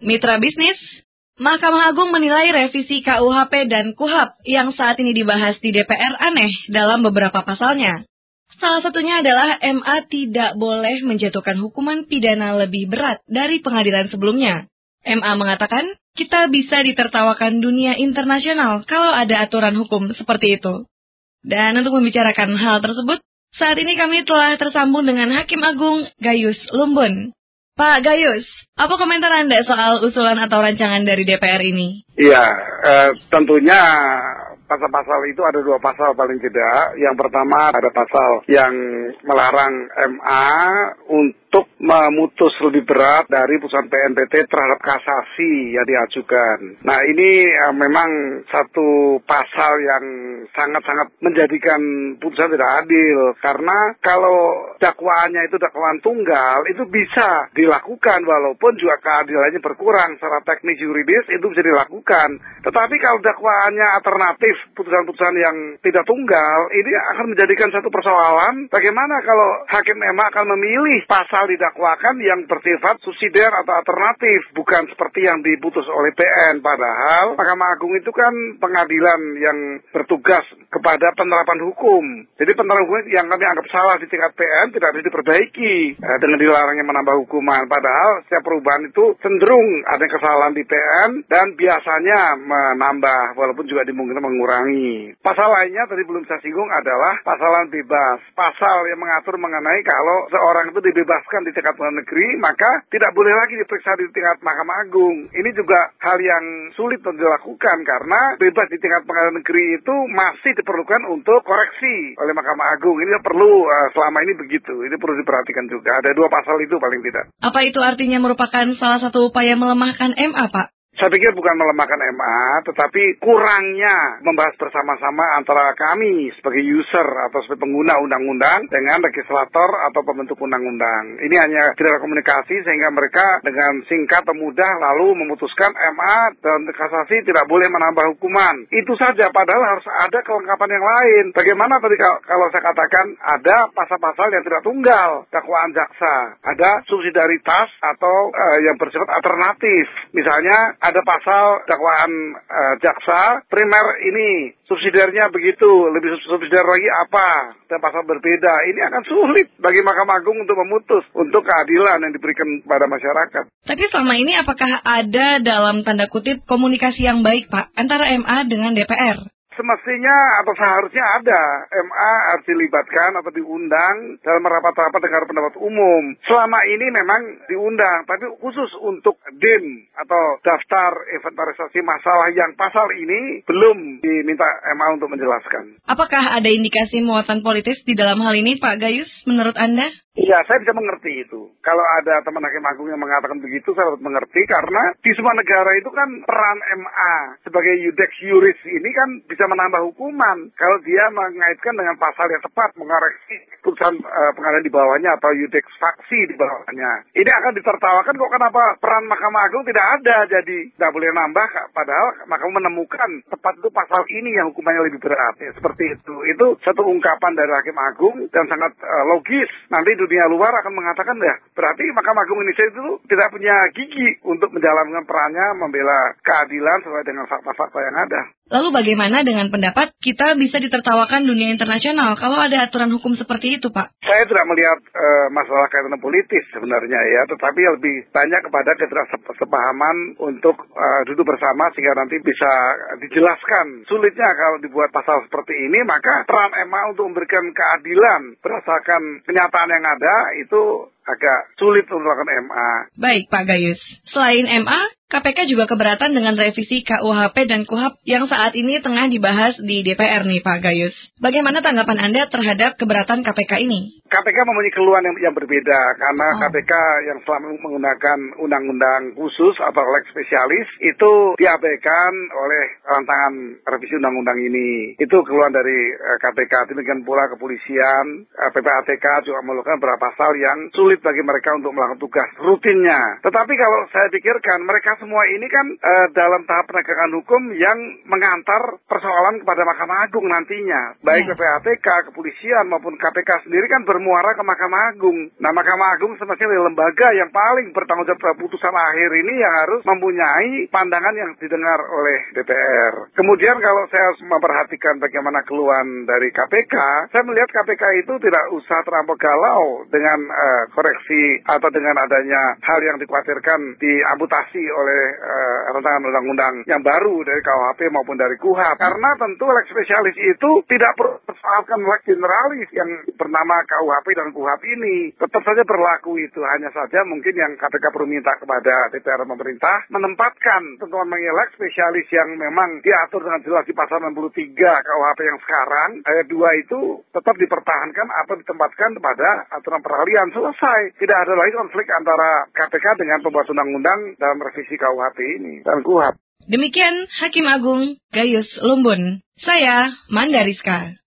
Mitra bisnis, Mahkamah Agung menilai revisi KUHP dan KUHAP yang saat ini dibahas di DPR aneh dalam beberapa pasalnya. Salah satunya adalah MA tidak boleh menjatuhkan hukuman pidana lebih berat dari pengadilan sebelumnya. MA mengatakan, kita bisa ditertawakan dunia internasional kalau ada aturan hukum seperti itu. Dan untuk membicarakan hal tersebut, saat ini kami telah tersambung dengan Hakim Agung Gayus Lumbun. Pak Gayus, apa komentar Anda soal usulan atau rancangan dari DPR ini? Iya, tentunya pasal-pasal itu ada 2 pasal paling tidak. Yang pertama ada pasal yang melarang MA untuk memutus lebih berat dari putusan PNPT terhadap kasasi yang diajukan. Nah ini memang satu pasal yang sangat-sangat menjadikan putusan tidak adil. Karena kalau dakwaannya itu dakwaan tunggal, itu bisa dilakukan walaupun juga keadilannya berkurang. Secara teknis yuridis itu bisa dilakukan. Tetapi kalau dakwaannya alternatif, putusan-putusan yang tidak tunggal, ini akan menjadikan satu persoalan. Bagaimana kalau Hakim MA akan memilih pasal didakwakan yang bersifat subsidiar atau alternatif, bukan seperti yang diputus oleh PN. Padahal Mahkamah Agung itu kan pengadilan yang bertugas kepada penerapan hukum. Jadi penerapan hukum yang kami anggap salah di tingkat PN tidak bisa diperbaiki dengan dilarangnya menambah hukuman. Padahal setiap perubahan itu cenderung ada kesalahan di PN dan biasanya menambah walaupun juga dimungkinkan mengurangi. Pasal lainnya tadi belum saya singgung adalah pasalan bebas. Pasal yang mengatur mengenai kalau seorang itu dibebaskan di tingkat pengadilan negeri, maka tidak boleh lagi diperiksa di tingkat Mahkamah Agung. Ini juga hal yang sulit untuk dilakukan karena bebas di tingkat pengadilan negeri itu masih diperlukan untuk koreksi oleh Mahkamah Agung. Ini perlu selama ini begitu. Ini perlu diperhatikan juga. Ada 2 pasal itu paling tidak. Apa itu artinya merupakan salah satu upaya melemahkan MA, Pak? Saya pikir bukan melemahkan MA, tetapi kurangnya membahas bersama-sama antara kami sebagai user atau sebagai pengguna undang-undang dengan legislator atau pembentuk undang-undang. Ini hanya tidak ada komunikasi sehingga mereka dengan singkat dan mudah lalu memutuskan MA dan kasasi tidak boleh menambah hukuman. Itu saja, padahal harus ada kelengkapan yang lain. Bagaimana tadi kalau saya katakan ada pasal-pasal yang tidak tunggal, dakwaan jaksa, ada subsidiaritas atau yang bersifat alternatif. Misalnya ada pasal dakwaan jaksa primer ini subsidiarnya begitu, lebih subsidiar lagi apa, dan pasal berbeda. Ini akan sulit bagi Mahkamah Agung untuk memutus untuk keadilan yang diberikan kepada masyarakat. Tapi selama ini apakah ada dalam tanda kutip komunikasi yang baik, Pak, antara MA dengan DPR? Semestinya atau seharusnya ada MA harus dilibatkan atau diundang dalam rapat-rapat dengar pendapat umum. Selama ini memang diundang, tapi khusus untuk DIM atau daftar inventarisasi masalah yang pasal ini belum diminta MA untuk menjelaskan. Apakah ada indikasi muatan politis di dalam hal ini, Pak Gayus, menurut Anda? Iya, saya bisa mengerti itu. Kalau ada teman Hakim Agung yang mengatakan begitu, saya dapat mengerti karena di semua negara itu kan peran MA sebagai iudex iuris ini kan bisa menambah hukuman kalau dia mengaitkan dengan pasal yang tepat, mengoreksi putusan pengadilan di bawahnya atau iudex faksi di bawahnya. Ini akan ditertawakan kok kenapa peran Mahkamah Agung tidak ada, jadi tidak boleh nambah, padahal Mahkamah menemukan tepat itu pasal ini yang hukumannya lebih berat. Ya, seperti itu. Itu satu ungkapan dari Hakim Agung dan sangat logis. Nanti dunia luar akan mengatakan ya berarti Mahkamah Agung Indonesia itu tidak punya gigi untuk menjalankan perannya membela keadilan sesuai dengan fakta-fakta yang ada. Lalu bagaimana dengan pendapat kita bisa ditertawakan dunia internasional kalau ada aturan hukum seperti itu, Pak? Saya tidak melihat masalah kaitan politis sebenarnya ya, tetapi lebih banyak kepada ketidaksepahaman untuk duduk bersama sehingga nanti bisa dijelaskan. Sulitnya kalau dibuat pasal seperti ini, maka peran MA untuk memberikan keadilan berdasarkan kenyataan yang ada itu agak sulit untuk melakukan MA. Baik, Pak Gayus. Selain MA, KPK juga keberatan dengan revisi KUHP dan KUHAP yang saat ini tengah dibahas di DPR nih, Pak Gayus. Bagaimana tanggapan Anda terhadap keberatan KPK ini? KPK mempunyai keluhan yang berbeda karena KPK yang selama menggunakan undang-undang khusus atau lex spesialis itu diabaikan oleh rancangan revisi undang-undang ini. Itu keluhan dari KPK. Demikian pula kepolisian, PPATK juga melakukan beberapa pasal yang sulit sulit bagi mereka untuk melakukan tugas rutinnya. Tetapi kalau saya pikirkan, mereka semua ini kan dalam tahap penegakan hukum yang mengantar persoalan kepada Mahkamah Agung nantinya. Baik PPATK, kepolisian maupun KPK sendiri kan bermuara ke Mahkamah Agung. Nah, Mahkamah Agung semestinya lembaga yang paling bertanggung jawab pada putusan akhir ini yang harus mempunyai pandangan yang didengar oleh DPR. Kemudian kalau saya memperhatikan bagaimana keluhan dari KPK, saya melihat KPK itu tidak usah terlampau galau dengan koreksi atau dengan adanya hal yang dikhawatirkan diamputasi oleh rancangan undang-undang yang baru dari KUHP maupun dari KUHAP. Karena tentu leg spesialis itu tidak perlu persoalkan leg generalis yang bernama KUHP dan KUHAP ini. Tetap saja berlaku itu. Hanya saja mungkin yang KPK perlu minta kepada DPR dan pemerintah menempatkan tentuan mengenai leg spesialis yang memang diatur dengan jelas di pasal 63 KUHP yang sekarang, ayat 2 itu tetap dipertahankan atau ditempatkan pada aturan peralihan. Selesai. Tidak ada lagi konflik antara KPK dengan pembuat undang-undang dalam revisi KUHP ini dan KUHAP. Demikian Hakim Agung Gayus Lumbun. Saya Manda Rizka.